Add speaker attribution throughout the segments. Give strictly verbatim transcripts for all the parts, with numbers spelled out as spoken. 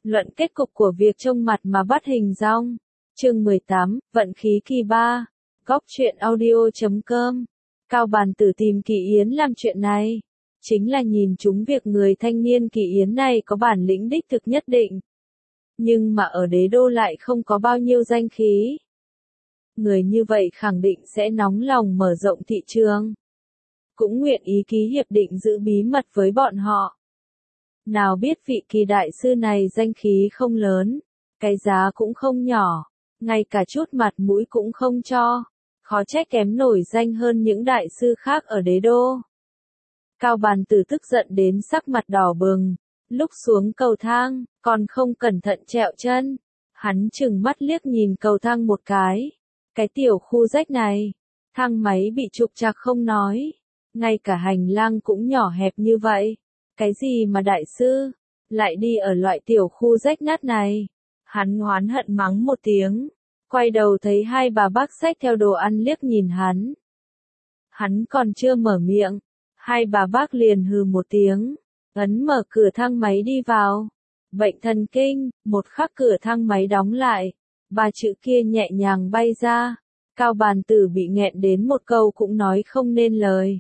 Speaker 1: Luận kết cục của việc trông mặt mà bắt hình dong. Chương mười tám, Vận khí kỳ ba. Góc truyện audio chấm com. Cao Bàn Tử tìm Kỳ Yến làm chuyện này. Chính là nhìn trúng việc người thanh niên Kỳ Yến này có bản lĩnh đích thực nhất định. Nhưng mà ở đế đô lại không có bao nhiêu danh khí. Người như vậy khẳng định sẽ nóng lòng mở rộng thị trường. Cũng nguyện ý ký hiệp định giữ bí mật với bọn họ. Nào biết vị Kỳ đại sư này danh khí không lớn, cái giá cũng không nhỏ, ngay cả chút mặt mũi cũng không cho, khó trách kém nổi danh hơn những đại sư khác ở đế đô. Cao Bàn Tử tức giận đến sắc mặt đỏ bừng, lúc xuống cầu thang, còn không cẩn thận trẹo chân, hắn chừng mắt liếc nhìn cầu thang một cái, cái tiểu khu rách này, thang máy bị trục trặc không nói, ngay cả hành lang cũng nhỏ hẹp như vậy. Cái gì mà đại sư, lại đi ở loại tiểu khu rách nát này. Hắn oán hận mắng một tiếng, quay đầu thấy hai bà bác xách theo đồ ăn liếc nhìn hắn. Hắn còn chưa mở miệng, hai bà bác liền hừ một tiếng, ấn mở cửa thang máy đi vào. Bệnh thần kinh, một khắc cửa thang máy đóng lại, ba chữ kia nhẹ nhàng bay ra, Cao Bàn Tử bị nghẹn đến một câu cũng nói không nên lời.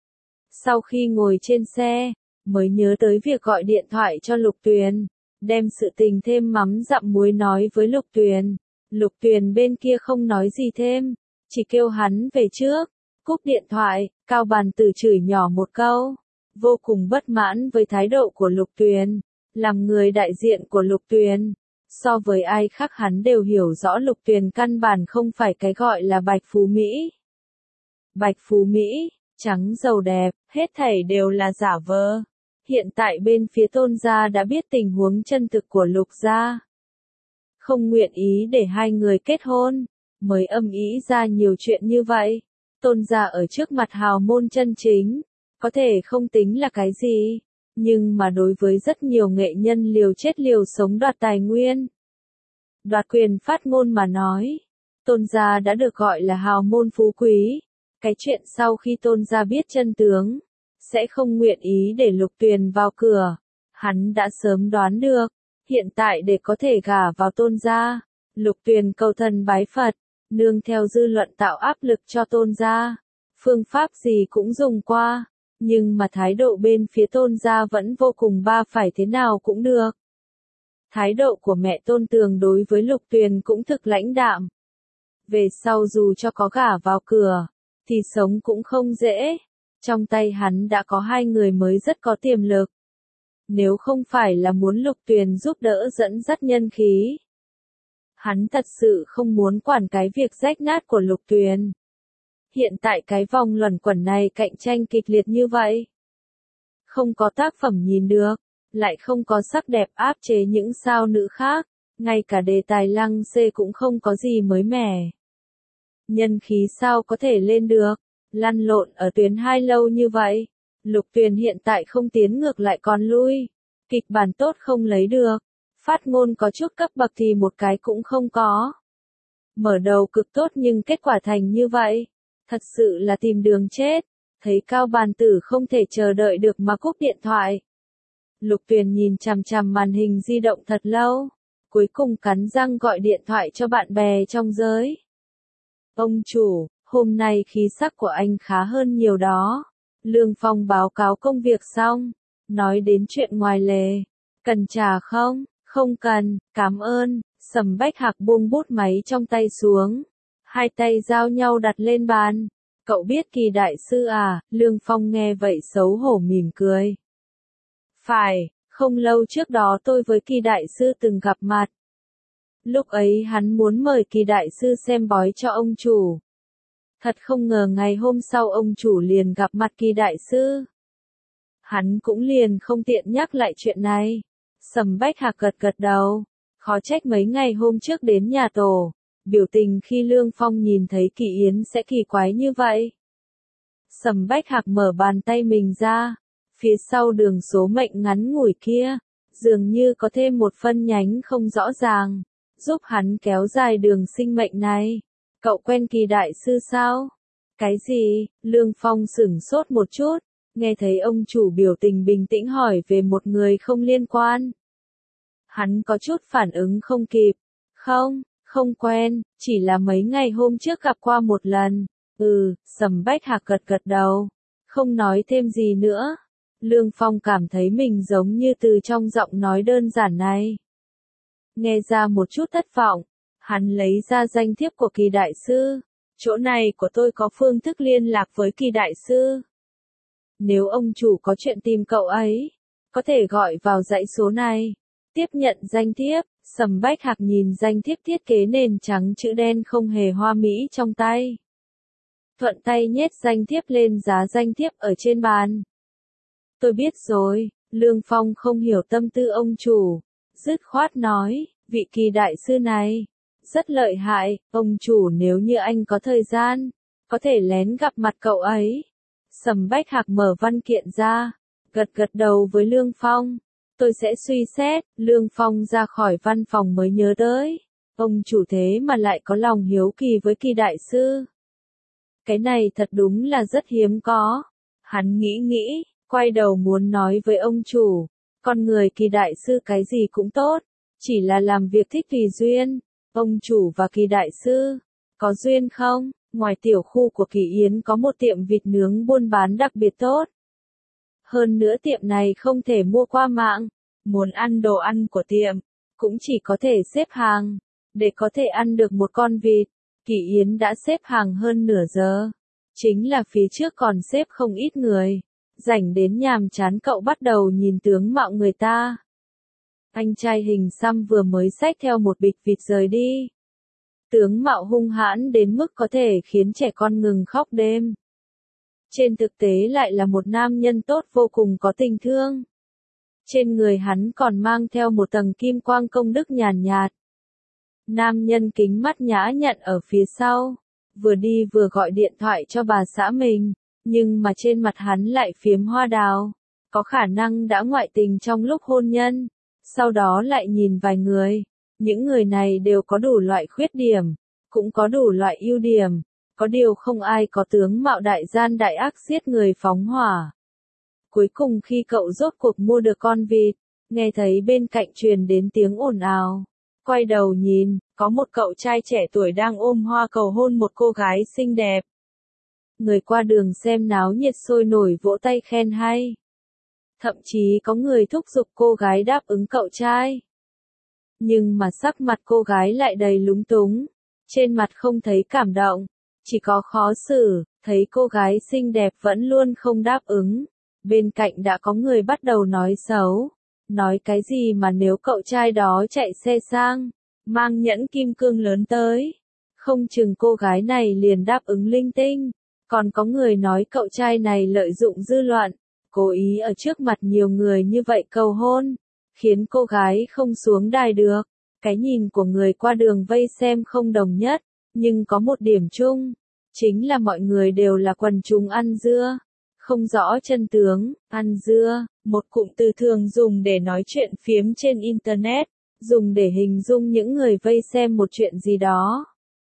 Speaker 1: Sau khi ngồi trên xe, mới nhớ tới việc gọi điện thoại cho Lục Tuyền, đem sự tình thêm mắm dặm muối nói với Lục Tuyền. Lục Tuyền bên kia không nói gì thêm, chỉ kêu hắn về trước. Cúp điện thoại, Cao Bàn Tử chửi nhỏ một câu, vô cùng bất mãn với thái độ của Lục Tuyền. Làm người đại diện của Lục Tuyền, so với ai khác hắn đều hiểu rõ Lục Tuyền căn bản không phải cái gọi là Bạch Phú Mỹ. Bạch Phú Mỹ, trắng giàu đẹp, hết thảy đều là giả vờ. Hiện tại bên phía Tôn gia đã biết tình huống chân thực của Lục gia. Không nguyện ý để hai người kết hôn, mới âm ý ra nhiều chuyện như vậy. Tôn gia ở trước mặt hào môn chân chính, có thể không tính là cái gì, nhưng mà đối với rất nhiều nghệ nhân liều chết liều sống đoạt tài nguyên, đoạt quyền phát ngôn mà nói, Tôn gia đã được gọi là hào môn phú quý. Cái chuyện sau khi Tôn gia biết chân tướng, sẽ không nguyện ý để Lục Tuyền vào cửa. Hắn đã sớm đoán được, hiện tại để có thể gả vào Tôn gia, Lục Tuyền cầu thần bái Phật, nương theo dư luận tạo áp lực cho Tôn gia. Phương pháp gì cũng dùng qua, nhưng mà thái độ bên phía Tôn gia vẫn vô cùng ba phải thế nào cũng được. Thái độ của mẹ Tôn Tường đối với Lục Tuyền cũng thực lãnh đạm. Về sau dù cho có gả vào cửa, thì sống cũng không dễ. Trong tay hắn đã có hai người mới rất có tiềm lực. Nếu không phải là muốn Lục Tuyền giúp đỡ dẫn dắt nhân khí, hắn thật sự không muốn quản cái việc rách nát của Lục Tuyền. Hiện tại cái vòng luẩn quẩn này cạnh tranh kịch liệt như vậy. Không có tác phẩm nhìn được, lại không có sắc đẹp áp chế những sao nữ khác, ngay cả đề tài lăng xê cũng không có gì mới mẻ. Nhân khí sao có thể lên được? Lăn lộn ở tuyến hai lâu như vậy, Lục Tuyền hiện tại không tiến ngược lại còn lui, kịch bản tốt không lấy được, phát ngôn có chút cấp bậc thì một cái cũng không có. Mở đầu cực tốt nhưng kết quả thành như vậy, thật sự là tìm đường chết. Thấy Cao Bàn Tử không thể chờ đợi được mà cúp điện thoại. Lục Tuyền nhìn chằm chằm màn hình di động thật lâu, cuối cùng cắn răng gọi điện thoại cho bạn bè trong giới. Ông chủ, hôm nay khí sắc của anh khá hơn nhiều đó. Lương Phong báo cáo công việc xong, nói đến chuyện ngoài lề. Cần trà không? Không cần, cảm ơn. Sầm Bách Hạc buông bút máy trong tay xuống, hai tay giao nhau đặt lên bàn. Cậu biết Kỳ đại sư à? Lương Phong nghe vậy xấu hổ mỉm cười. Phải, không lâu trước đó tôi với Kỳ đại sư từng gặp mặt. Lúc ấy hắn muốn mời Kỳ đại sư xem bói cho ông chủ. Thật không ngờ ngày hôm sau ông chủ liền gặp mặt Kỳ đại sư. Hắn cũng liền không tiện nhắc lại chuyện này. Sầm Bách Hạc gật gật đầu, khó trách mấy ngày hôm trước đến nhà tổ, biểu tình khi Lương Phong nhìn thấy Kỳ Yến sẽ kỳ quái như vậy. Sầm Bách Hạc mở bàn tay mình ra, phía sau đường số mệnh ngắn ngủi kia, dường như có thêm một phân nhánh không rõ ràng, giúp hắn kéo dài đường sinh mệnh này. Cậu quen Kỳ đại sư sao? Cái gì? Lương Phong sửng sốt một chút, nghe thấy ông chủ biểu tình bình tĩnh hỏi về một người không liên quan. Hắn có chút phản ứng không kịp. Không, không quen, chỉ là mấy ngày hôm trước gặp qua một lần. Ừ, Sầm Bách Hạc gật gật đầu. Không nói thêm gì nữa. Lương Phong cảm thấy mình giống như từ trong giọng nói đơn giản này. Nghe ra một chút thất vọng. Hắn lấy ra danh thiếp của Kỳ đại sư. Chỗ này của tôi có phương thức liên lạc với Kỳ đại sư. Nếu ông chủ có chuyện tìm cậu ấy, có thể gọi vào dãy số này. Tiếp nhận danh thiếp, Sầm Bách Hạc nhìn danh thiếp thiết kế nền trắng chữ đen không hề hoa mỹ trong tay. Thuận tay nhét danh thiếp lên giá danh thiếp ở trên bàn. Tôi biết rồi, Lương Phong không hiểu tâm tư ông chủ. Dứt khoát nói, vị Kỳ đại sư này, rất lợi hại, ông chủ nếu như anh có thời gian, có thể lén gặp mặt cậu ấy. Sầm Bách Hạc mở văn kiện ra, gật gật đầu với Lương Phong. Tôi sẽ suy xét. Lương Phong ra khỏi văn phòng mới nhớ tới. Ông chủ thế mà lại có lòng hiếu kỳ với Kỳ đại sư. Cái này thật đúng là rất hiếm có. Hắn nghĩ nghĩ, quay đầu muốn nói với ông chủ. Con người Kỳ đại sư cái gì cũng tốt, chỉ là làm việc thích tùy duyên. Ông chủ và Kỳ đại sư, có duyên không? Ngoài tiểu khu của Kỳ Yến có một tiệm vịt nướng buôn bán đặc biệt tốt. Hơn nữa tiệm này không thể mua qua mạng. Muốn ăn đồ ăn của tiệm, cũng chỉ có thể xếp hàng. Để có thể ăn được một con vịt, Kỳ Yến đã xếp hàng hơn nửa giờ. Chính là phía trước còn xếp không ít người. Rảnh đến nhàm chán cậu bắt đầu nhìn tướng mạo người ta. Anh trai hình xăm vừa mới xách theo một bịch vịt rời đi. Tướng mạo hung hãn đến mức có thể khiến trẻ con ngừng khóc đêm. Trên thực tế lại là một nam nhân tốt vô cùng có tình thương. Trên người hắn còn mang theo một tầng kim quang công đức nhàn nhạt. Nam nhân kính mắt nhã nhặn ở phía sau, vừa đi vừa gọi điện thoại cho bà xã mình, nhưng mà trên mặt hắn lại phiếm hoa đào. Có khả năng đã ngoại tình trong lúc hôn nhân, sau đó lại nhìn vài người. Những người này đều có đủ loại khuyết điểm, cũng có đủ loại ưu điểm. Có điều không ai có tướng mạo đại gian đại ác giết người phóng hỏa. Cuối cùng khi cậu rốt cuộc mua được con vịt, nghe thấy bên cạnh truyền đến tiếng ồn ào. Quay đầu nhìn, có một cậu trai trẻ tuổi đang ôm hoa cầu hôn một cô gái xinh đẹp. Người qua đường xem náo nhiệt sôi nổi vỗ tay khen hay. Thậm chí có người thúc giục cô gái đáp ứng cậu trai. Nhưng mà sắc mặt cô gái lại đầy lúng túng. Trên mặt không thấy cảm động, chỉ có khó xử, thấy cô gái xinh đẹp vẫn luôn không đáp ứng. Bên cạnh đã có người bắt đầu nói xấu. Nói cái gì mà nếu cậu trai đó chạy xe sang, mang nhẫn kim cương lớn tới, không chừng cô gái này liền đáp ứng linh tinh. Còn có người nói cậu trai này lợi dụng dư luận, cố ý ở trước mặt nhiều người như vậy cầu hôn, khiến cô gái không xuống đài được. Cái nhìn của người qua đường vây xem không đồng nhất, nhưng có một điểm chung, chính là mọi người đều là quần chúng ăn dưa. Không rõ chân tướng. Ăn dưa, một cụm từ thường dùng để nói chuyện phiếm trên Internet, dùng để hình dung những người vây xem một chuyện gì đó.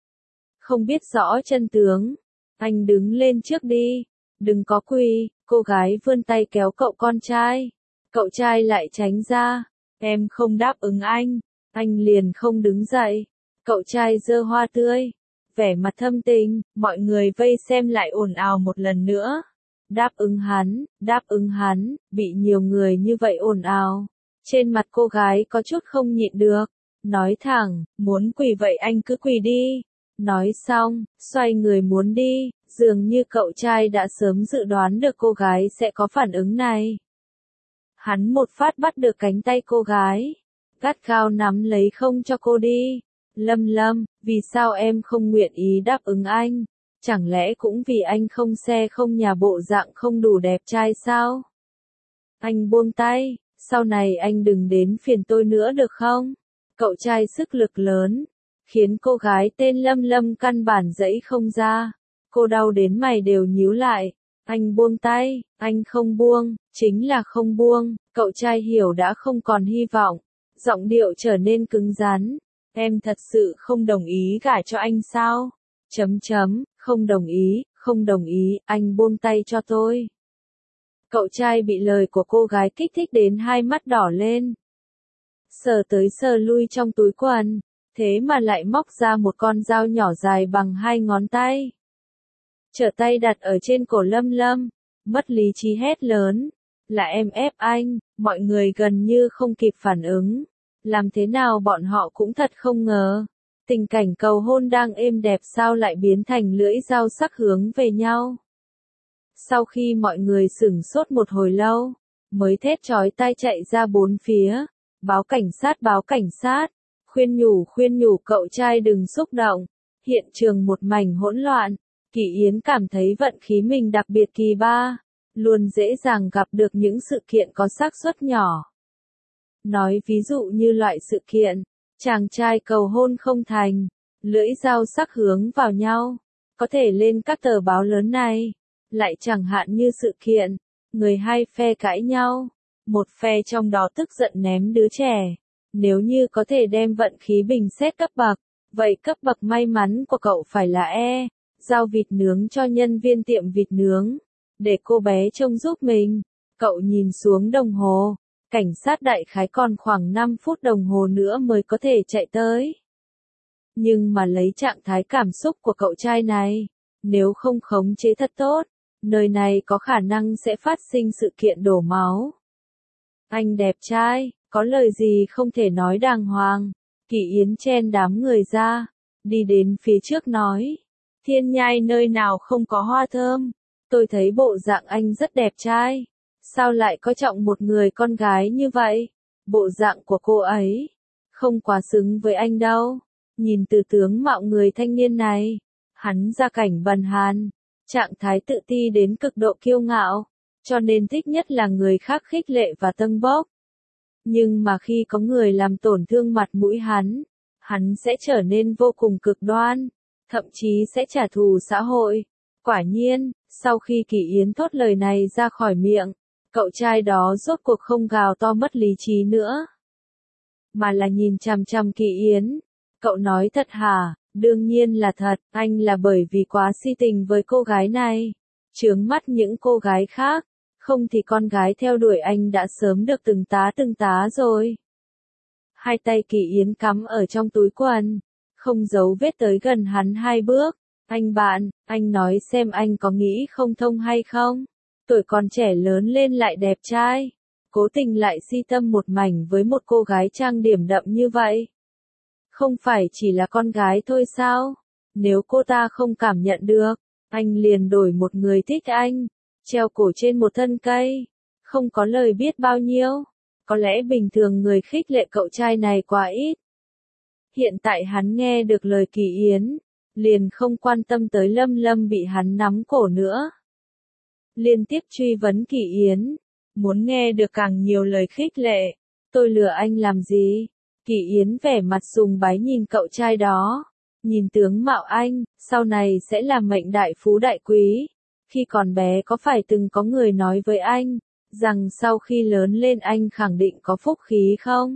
Speaker 1: Không biết rõ chân tướng. Anh đứng lên trước đi. Đừng có quỳ. Cô gái vươn tay kéo cậu con trai. Cậu trai lại tránh ra. Em không đáp ứng anh. Anh liền không đứng dậy. Cậu trai giơ hoa tươi, vẻ mặt thâm tình. Mọi người vây xem lại ồn ào một lần nữa. Đáp ứng hắn, đáp ứng hắn. Bị nhiều người như vậy ồn ào, trên mặt cô gái có chút không nhịn được. Nói thẳng, muốn quỳ vậy anh cứ quỳ đi. Nói xong, xoay người muốn đi. Dường như cậu trai đã sớm dự đoán được cô gái sẽ có phản ứng này. Hắn một phát bắt được cánh tay cô gái, gắt gao nắm lấy không cho cô đi. Lâm Lâm, vì sao em không nguyện ý đáp ứng anh? Chẳng lẽ cũng vì anh không xe không nhà bộ dạng không đủ đẹp trai sao? Anh buông tay, sau này anh đừng đến phiền tôi nữa được không? Cậu trai sức lực lớn, khiến cô gái tên Lâm Lâm căn bản giãy không ra. Cô đau đến mày đều nhíu lại. Anh buông tay, anh không buông, chính là không buông. Cậu trai hiểu đã không còn hy vọng, giọng điệu trở nên cứng rắn. Em thật sự không đồng ý gả cho anh sao? Chấm chấm, không đồng ý, không đồng ý, anh buông tay cho tôi. Cậu trai bị lời của cô gái kích thích đến hai mắt đỏ lên. sờ tới sờ lui trong túi quần, thế mà lại móc ra một con dao nhỏ dài bằng hai ngón tay. Trở tay đặt ở trên cổ Lâm Lâm, mất lý trí hét lớn, là em ép anh, mọi người gần như không kịp phản ứng. Làm thế nào bọn họ cũng thật không ngờ. Tình cảnh cầu hôn đang êm đẹp sao lại biến thành lưỡi dao sắc hướng về nhau. Sau khi mọi người sửng sốt một hồi lâu, mới thét chói tai chạy ra bốn phía, báo cảnh sát báo cảnh sát, khuyên nhủ khuyên nhủ cậu trai đừng xúc động, hiện trường một mảnh hỗn loạn, Kỳ Yến cảm thấy vận khí mình đặc biệt kỳ ba, luôn dễ dàng gặp được những sự kiện có xác suất nhỏ. Nói ví dụ như loại sự kiện, chàng trai cầu hôn không thành, lưỡi dao sắc hướng vào nhau, có thể lên các tờ báo lớn này, lại chẳng hạn như sự kiện, người hai phe cãi nhau, một phe trong đó tức giận ném đứa trẻ, nếu như có thể đem vận khí bình xét cấp bậc, vậy cấp bậc may mắn của cậu phải là E, giao vịt nướng cho nhân viên tiệm vịt nướng, để cô bé trông giúp mình, cậu nhìn xuống đồng hồ. Cảnh sát đại khái còn khoảng năm phút đồng hồ nữa mới có thể chạy tới. Nhưng mà lấy trạng thái cảm xúc của cậu trai này, nếu không khống chế thật tốt, nơi này có khả năng sẽ phát sinh sự kiện đổ máu. Anh đẹp trai, có lời gì không thể nói đàng hoàng. Kỳ Yến chen đám người ra, đi đến phía trước nói. Thiên Nhai nơi nào không có hoa thơm, tôi thấy bộ dạng anh rất đẹp trai. Sao lại có trọng một người con gái như vậy? Bộ dạng của cô ấy không quá xứng với anh đâu. Nhìn từ tướng mạo người thanh niên này, hắn gia cảnh bần hàn, trạng thái tự ti đến cực độ kiêu ngạo, cho nên thích nhất là người khác khích lệ và tâng bốc. Nhưng mà khi có người làm tổn thương mặt mũi hắn, hắn sẽ trở nên vô cùng cực đoan, thậm chí sẽ trả thù xã hội. Quả nhiên, sau khi Kỳ Yến thốt lời này ra khỏi miệng, cậu trai đó rốt cuộc không gào to mất lý trí nữa, mà là nhìn chằm chằm Kỳ Yến. Cậu nói thật hả? Đương nhiên là thật, anh là bởi vì quá si tình với cô gái này, chướng mắt những cô gái khác, không thì con gái theo đuổi anh đã sớm được từng tá từng tá rồi. Hai tay Kỳ Yến cắm ở trong túi quần, không giấu vết tới gần hắn hai bước. Anh bạn, anh nói xem anh có nghĩ không thông hay không? Tuổi còn trẻ lớn lên lại đẹp trai, cố tình lại si tâm một mảnh với một cô gái trang điểm đậm như vậy. Không phải chỉ là con gái thôi sao? Nếu cô ta không cảm nhận được, anh liền đổi một người thích anh, treo cổ trên một thân cây, không có lời biết bao nhiêu. Có lẽ bình thường người khích lệ cậu trai này quá ít. Hiện tại hắn nghe được lời Kỳ Yến, liền không quan tâm tới Lâm Lâm bị hắn nắm cổ nữa. Liên tiếp truy vấn Kỳ Yến, muốn nghe được càng nhiều lời khích lệ. Tôi lừa anh làm gì? Kỳ Yến vẻ mặt sùng bái nhìn cậu trai đó, nhìn tướng mạo anh, sau này sẽ là mệnh đại phú đại quý. Khi còn bé có phải từng có người nói với anh, rằng sau khi lớn lên anh khẳng định có phúc khí không?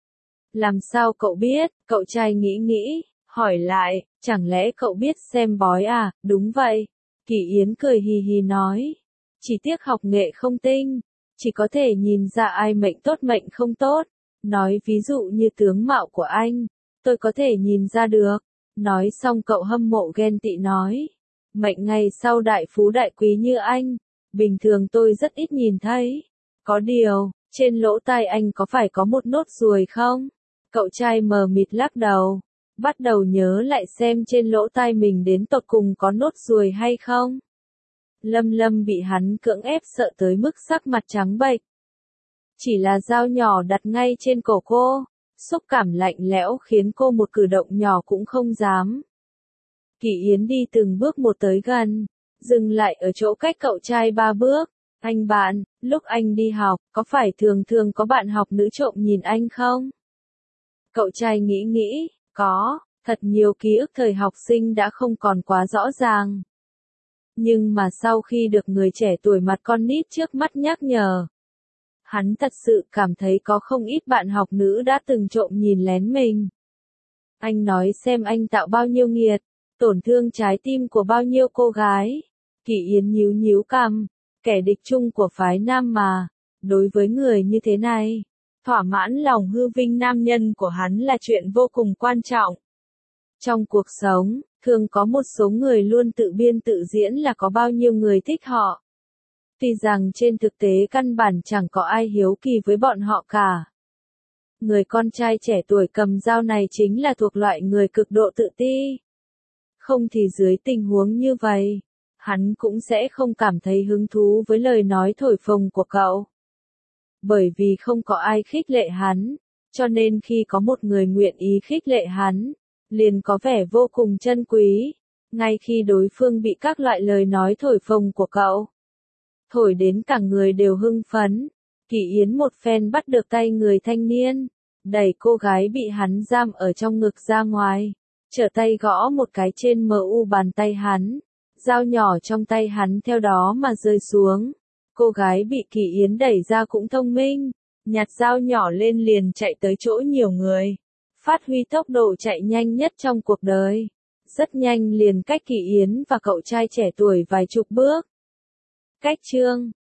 Speaker 1: Làm sao cậu biết? Cậu trai nghĩ nghĩ, hỏi lại, chẳng lẽ cậu biết xem bói à? Đúng vậy. Kỳ Yến cười hì hì nói, chỉ tiếc học nghệ không tinh, chỉ có thể nhìn ra ai mệnh tốt mệnh không tốt. Nói ví dụ như tướng mạo của anh, tôi có thể nhìn ra được. Nói xong cậu hâm mộ ghen tị nói, mệnh ngày sau đại phú đại quý như anh, bình thường tôi rất ít nhìn thấy. Có điều, trên lỗ tai anh có phải có một nốt ruồi không? Cậu trai mờ mịt lắc đầu, bắt đầu nhớ lại xem trên lỗ tai mình đến tột cùng có nốt ruồi hay không. Lâm Lâm bị hắn cưỡng ép sợ tới mức sắc mặt trắng bệch. Chỉ là dao nhỏ đặt ngay trên cổ cô, xúc cảm lạnh lẽo khiến cô một cử động nhỏ cũng không dám. Kỳ Yến đi từng bước một tới gần, dừng lại ở chỗ cách cậu trai ba bước. Anh bạn, lúc anh đi học, có phải thường thường có bạn học nữ trộm nhìn anh không? Cậu trai nghĩ nghĩ, có, thật nhiều ký ức thời học sinh đã không còn quá rõ ràng. Nhưng mà sau khi được người trẻ tuổi mặt con nít trước mắt nhắc nhở, hắn thật sự cảm thấy có không ít bạn học nữ đã từng trộm nhìn lén mình. Anh nói xem anh tạo bao nhiêu nghiệt, tổn thương trái tim của bao nhiêu cô gái. Kỳ Yến nhíu nhíu cằm, kẻ địch chung của phái nam mà, đối với người như thế này, Thỏa mãn lòng hư vinh nam nhân của hắn là chuyện vô cùng quan trọng. Trong cuộc sống, thường có một số người luôn tự biên tự diễn là có bao nhiêu người thích họ. Tuy rằng trên thực tế căn bản chẳng có ai hiếu kỳ với bọn họ cả. Người con trai trẻ tuổi cầm dao này chính là thuộc loại người cực độ tự ti. Không thì dưới tình huống như vậy, hắn cũng sẽ không cảm thấy hứng thú với lời nói thổi phồng của cậu. Bởi vì không có ai khích lệ hắn, cho nên khi có một người nguyện ý khích lệ hắn, liền có vẻ vô cùng trân quý, ngay khi đối phương bị các loại lời nói thổi phồng của cậu thổi đến cả người đều hưng phấn. Kỳ Yến một phen bắt được tay người thanh niên, đẩy cô gái bị hắn giam ở trong ngực ra ngoài, trở tay gõ một cái trên mờ u bàn tay hắn, dao nhỏ trong tay hắn theo đó mà rơi xuống. Cô gái bị Kỳ Yến đẩy ra cũng thông minh, nhặt dao nhỏ lên liền chạy tới chỗ nhiều người, phát huy tốc độ chạy nhanh nhất trong cuộc đời. Rất nhanh liền cách Kỳ Yến và cậu trai trẻ tuổi vài chục bước. Cách chương